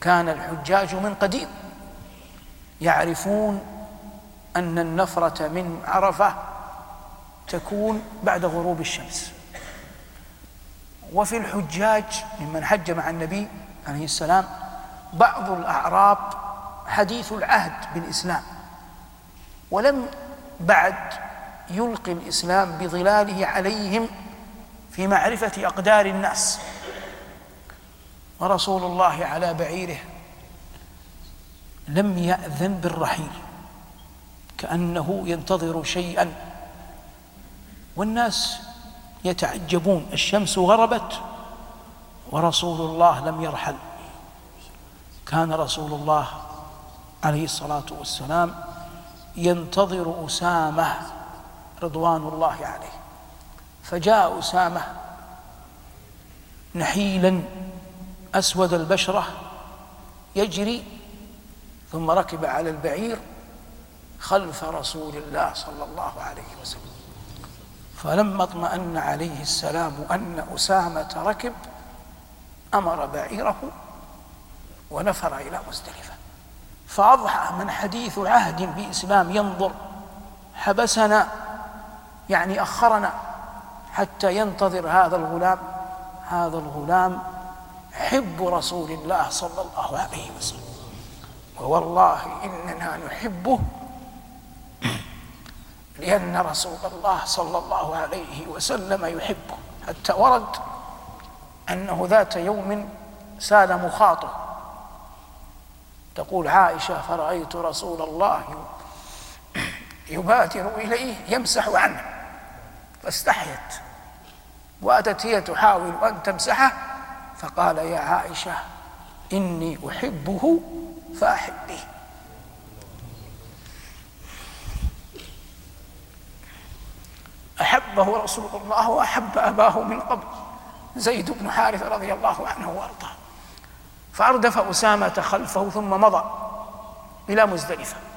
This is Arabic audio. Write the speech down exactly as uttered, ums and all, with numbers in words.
كان الحجاج من قديم يعرفون أن النفرة من عرفة تكون بعد غروب الشمس. وفي الحجاج ممن حج مع النبي عليه السلام بعض الأعراب حديث العهد بالإسلام، ولم بعد يلقي الإسلام بظلاله عليهم في معرفة أقدار الناس، ورسول الله على بعيره لم يأذن بالرحيل كأنه ينتظر شيئا، والناس يتعجبون، الشمس غربت ورسول الله لم يرحل. كان رسول الله عليه الصلاة والسلام ينتظر أسامة رضوان الله عليه، فجاء أسامة نحيلا أسود البشرة يجري، ثم ركب على البعير خلف رسول الله صلى الله عليه وسلم. فلما اطمأن عليه السلام أن أسامة ركب أمر بعيره ونفر إلى مزدلفة. فأضحى من حديث عهد بإسلام ينظر، حبسنا يعني أخرنا حتى ينتظر هذا الغلام، هذا الغلام حب رسول الله صلى الله عليه وسلم، ووالله إننا نحبه لأن رسول الله صلى الله عليه وسلم يحبه. حتى ورد أنه ذات يوم سال مخاطه، تقول عائشة: فرأيت رسول الله يبادر إليه يمسح عنه، فاستحيت وأتت هي تحاول أن تمسحه، فقال: يا عائشة إني أحبه فأحبيه. أحبه رسول الله وأحب أباه من قبل زيد بن حارثة رضي الله عنه وأرضاه. فأردف أسامة خلفه ثم مضى إلى مزدلفة.